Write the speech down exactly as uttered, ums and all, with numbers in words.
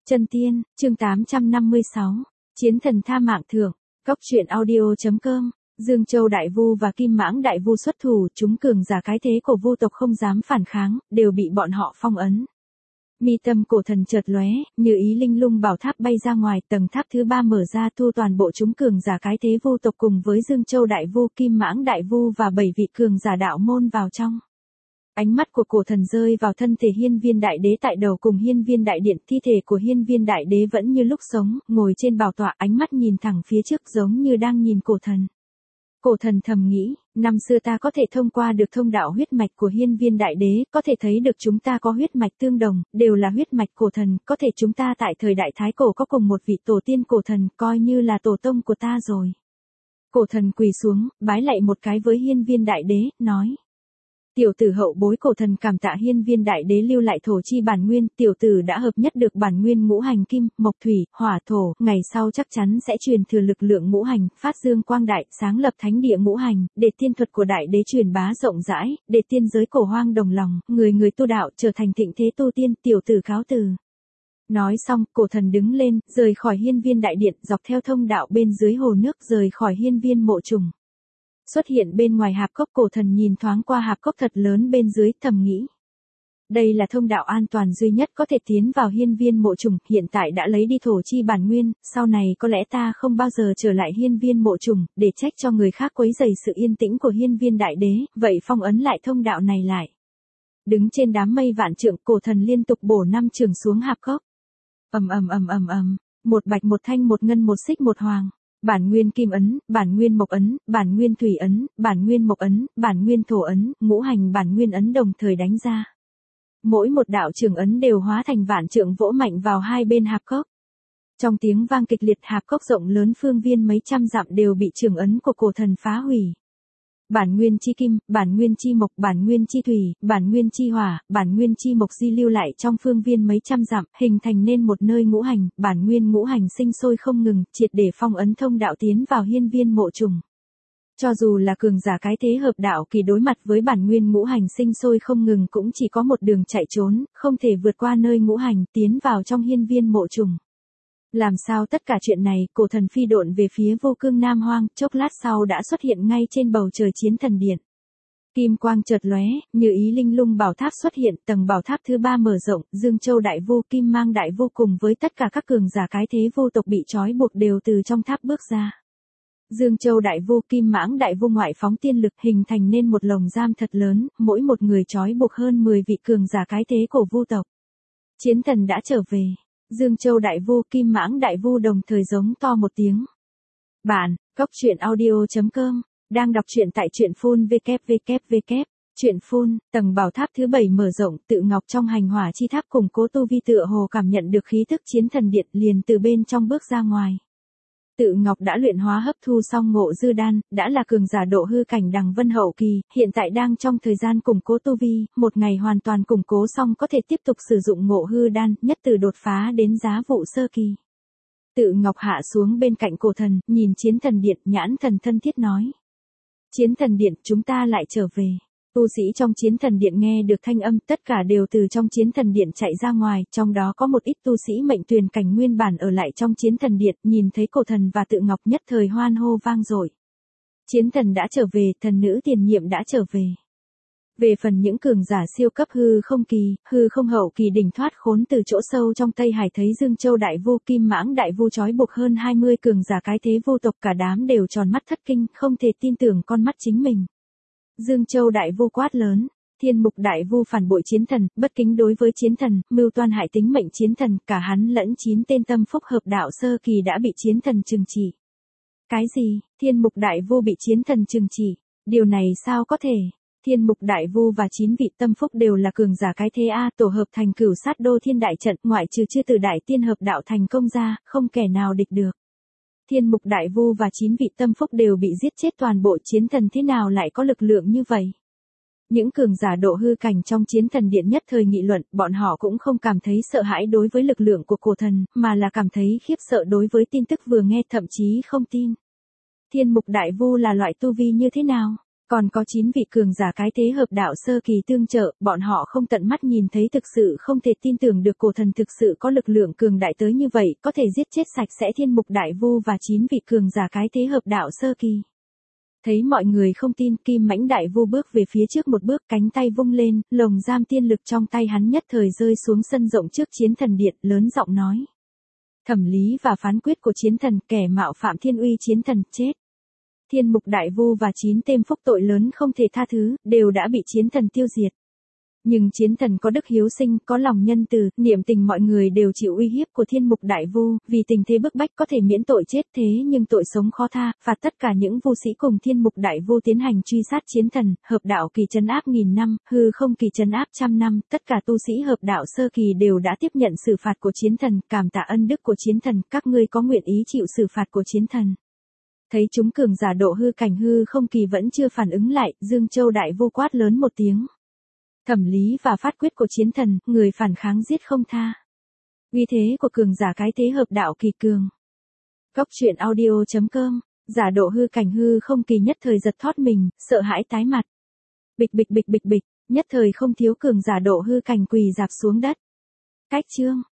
Chân tiên, chương tám trăm năm mươi sáu. Chiến thần tha mạng thưởng. Cóc truyện audio.com. Dương Châu Đại Vu và Kim Mãng Đại Vu xuất thủ, chúng cường giả cái thế của Vu tộc không dám phản kháng, đều bị bọn họ phong ấn. Mi tâm cổ thần chợt lóe, như ý linh lung bảo tháp bay ra ngoài, tầng tháp thứ ba mở ra thu toàn bộ chúng cường giả cái thế Vu tộc cùng với Dương Châu Đại Vu, Kim Mãng Đại Vu và bảy vị cường giả đạo môn vào trong. Ánh mắt của cổ thần rơi vào thân thể Hiên Viên Đại Đế tại đầu cùng Hiên Viên Đại Điện, thi thể của Hiên Viên Đại Đế vẫn như lúc sống, ngồi trên bảo tọa, ánh mắt nhìn thẳng phía trước giống như đang nhìn cổ thần. Cổ thần thầm nghĩ, năm xưa ta có thể thông qua được thông đạo huyết mạch của Hiên Viên Đại Đế, có thể thấy được chúng ta có huyết mạch tương đồng, đều là huyết mạch cổ thần, có thể chúng ta tại thời đại Thái Cổ có cùng một vị tổ tiên cổ thần, coi như là tổ tông của ta rồi. Cổ thần quỳ xuống, bái lạy một cái với Hiên Viên Đại Đế, nói. Tiểu tử hậu bối cổ thần cảm tạ Hiên Viên Đại Đế lưu lại thổ chi bản nguyên, tiểu tử đã hợp nhất được bản nguyên ngũ hành kim, mộc thủy, hỏa thổ, ngày sau chắc chắn sẽ truyền thừa lực lượng ngũ hành, phát dương quang đại, sáng lập thánh địa ngũ hành, để tiên thuật của Đại Đế truyền bá rộng rãi, để tiên giới cổ hoang đồng lòng, người người tu đạo trở thành thịnh thế tu tiên, tiểu tử cáo từ. Nói xong, cổ thần đứng lên, rời khỏi Hiên Viên Đại Điện, dọc theo thông đạo bên dưới hồ nước, rời khỏi Hiên Viên mộ trùng. Xuất hiện bên ngoài hạp cốc, cổ thần nhìn thoáng qua hạp cốc thật lớn bên dưới, thầm nghĩ. Đây là thông đạo an toàn duy nhất có thể tiến vào Hiên Viên mộ trùng, hiện tại đã lấy đi thổ chi bản nguyên, sau này có lẽ ta không bao giờ trở lại Hiên Viên mộ trùng, để trách cho người khác quấy rầy sự yên tĩnh của Hiên Viên Đại Đế, vậy phong ấn lại thông đạo này lại. Đứng trên đám mây vạn trượng, cổ thần liên tục bổ năm trường xuống hạp cốc. Ầm ầm ầm ầm ầm, một bạch một thanh một ngân một xích một hoàng. Bản nguyên kim ấn, bản nguyên mộc ấn, bản nguyên thủy ấn, bản nguyên mộc ấn, bản nguyên thổ ấn, ngũ hành bản nguyên ấn đồng thời đánh ra. Mỗi một đạo trường ấn đều hóa thành vạn trượng vỗ mạnh vào hai bên hạp cốc. Trong tiếng vang kịch liệt, hạp cốc rộng lớn phương viên mấy trăm dặm đều bị trường ấn của cổ thần phá hủy. Bản nguyên chi kim, bản nguyên chi mộc, bản nguyên chi thủy, bản nguyên chi hỏa, bản nguyên chi mộc di lưu lại trong phương viên mấy trăm dặm, hình thành nên một nơi ngũ hành, bản nguyên ngũ hành sinh sôi không ngừng, triệt để phong ấn thông đạo tiến vào Hiên Viên mộ trùng. Cho dù là cường giả cái thế hợp đạo kỳ đối mặt với bản nguyên ngũ hành sinh sôi không ngừng cũng chỉ có một đường chạy trốn, không thể vượt qua nơi ngũ hành tiến vào trong Hiên Viên mộ trùng. Làm sao tất cả chuyện này, cổ thần phi độn về phía vô cương Nam Hoang, chốc lát sau đã xuất hiện ngay trên bầu trời chiến thần điện. Kim quang chợt lóe, như ý linh lung bảo tháp xuất hiện, tầng bảo tháp thứ ba mở rộng, Dương Châu Đại Vu, Kim Mang Đại Vu cùng với tất cả các cường giả cái thế vô tộc bị trói buộc đều từ trong tháp bước ra. Dương Châu Đại Vu, Kim Mãng Đại Vu ngoại phóng tiên lực hình thành nên một lồng giam thật lớn, mỗi một người trói buộc hơn mười vị cường giả cái thế của Vu tộc. Chiến thần đã trở về. Dương Châu Đại Vu, Kim Mãng Đại Vu đồng thời giống to một tiếng. Bạn, Cóc truyện audio.com, đang đọc truyện tại truyện phun www. Truyện phun, tầng bảo tháp thứ bảy mở rộng, Tự Ngọc trong hành hỏa chi tháp củng cố tu vi tựa hồ cảm nhận được khí tức chiến thần điện liền từ bên trong bước ra ngoài. Tự Ngọc đã luyện hóa hấp thu xong ngộ dư đan, đã là cường giả độ hư cảnh đằng vân hậu kỳ, hiện tại đang trong thời gian củng cố tu vi, một ngày hoàn toàn củng cố xong có thể tiếp tục sử dụng ngộ hư đan, nhất từ đột phá đến giá vụ sơ kỳ. Tự Ngọc hạ xuống bên cạnh cổ thần, nhìn chiến thần điện, nhãn thần thân thiết nói. Chiến thần điện, chúng ta lại trở về. Tu sĩ trong chiến thần điện nghe được thanh âm, tất cả đều từ trong chiến thần điện chạy ra ngoài, trong đó có một ít tu sĩ mệnh tuyền cảnh nguyên bản ở lại trong chiến thần điện, nhìn thấy cổ thần và Tự Ngọc nhất thời hoan hô vang dội. Chiến thần đã trở về, thần nữ tiền nhiệm đã trở về. Về phần những cường giả siêu cấp hư không kỳ, hư không hậu kỳ đỉnh thoát khốn từ chỗ sâu trong Tây Hải thấy Dương Châu Đại Vu, Kim Mãng Đại Vu trói buộc hơn hai mươi cường giả cái thế vô tộc, cả đám đều tròn mắt thất kinh, không thể tin tưởng con mắt chính mình. Dương Châu Đại Vu quát lớn, Thiên Mục Đại Vu phản bội chiến thần, bất kính đối với chiến thần, mưu toan hại tính mệnh chiến thần, cả hắn lẫn chín tên tâm phúc hợp đạo sơ kỳ đã bị chiến thần trừng trị. Cái gì? Thiên Mục Đại Vu bị chiến thần trừng trị? Điều này sao có thể? Thiên Mục Đại Vu và chín vị tâm phúc đều là cường giả cái thế A, tổ hợp thành Cửu Sát Đô Thiên Đại Trận, ngoại trừ chưa từ đại tiên hợp đạo thành công ra, không kẻ nào địch được. Thiên Mục Đại Vu và chín vị tâm phúc đều bị giết chết, toàn bộ chiến thần thế nào lại có lực lượng như vậy? Những cường giả độ hư cảnh trong chiến thần điện nhất thời nghị luận, bọn họ cũng không cảm thấy sợ hãi đối với lực lượng của cổ thần, mà là cảm thấy khiếp sợ đối với tin tức vừa nghe, thậm chí không tin. Thiên Mục Đại Vu là loại tu vi như thế nào? Còn có chín vị cường giả cái thế hợp đạo sơ kỳ tương trợ, bọn họ không tận mắt nhìn thấy thực sự không thể tin tưởng được cổ thần thực sự có lực lượng cường đại tới như vậy, có thể giết chết sạch sẽ thiên mục đại vu và chín vị cường giả cái thế hợp đạo sơ kỳ. Thấy mọi người không tin, Kim Mãnh đại vu bước về phía trước một bước, cánh tay vung lên, lồng giam tiên lực trong tay hắn nhất thời rơi xuống sân rộng trước chiến thần điện, lớn giọng nói. Thẩm lý và phán quyết của chiến thần, kẻ mạo phạm thiên uy chiến thần, chết. Thiên mục đại vu và chín tên phúc tội lớn không thể tha thứ, đều đã bị chiến thần tiêu diệt. Nhưng chiến thần có đức hiếu sinh, có lòng nhân từ, niệm tình mọi người đều chịu uy hiếp của thiên mục đại vu, vì tình thế bức bách có thể miễn tội chết thế nhưng tội sống khó tha, phạt tất cả những vu sĩ cùng thiên mục đại vu tiến hành truy sát chiến thần, hợp đạo kỳ trấn áp nghìn năm, hư không kỳ trấn áp trăm năm, tất cả tu sĩ hợp đạo sơ kỳ đều đã tiếp nhận xử phạt của chiến thần, cảm tạ ân đức của chiến thần, các ngươi có nguyện ý chịu xử phạt của chiến thần. Thấy chúng cường giả độ hư cảnh hư không kỳ vẫn chưa phản ứng lại, Dương Châu đại vu quát lớn một tiếng. Thẩm lý và phát quyết của chiến thần, người phản kháng giết không tha. Uy thế của cường giả cái thế hợp đạo kỳ cường. Góc truyện audio chấm com, giả độ hư cảnh hư không kỳ nhất thời giật thót mình, sợ hãi tái mặt. Bịch bịch bịch bịch bịch, nhất thời không thiếu cường giả độ hư cảnh quỳ dạp xuống đất. Cách chương.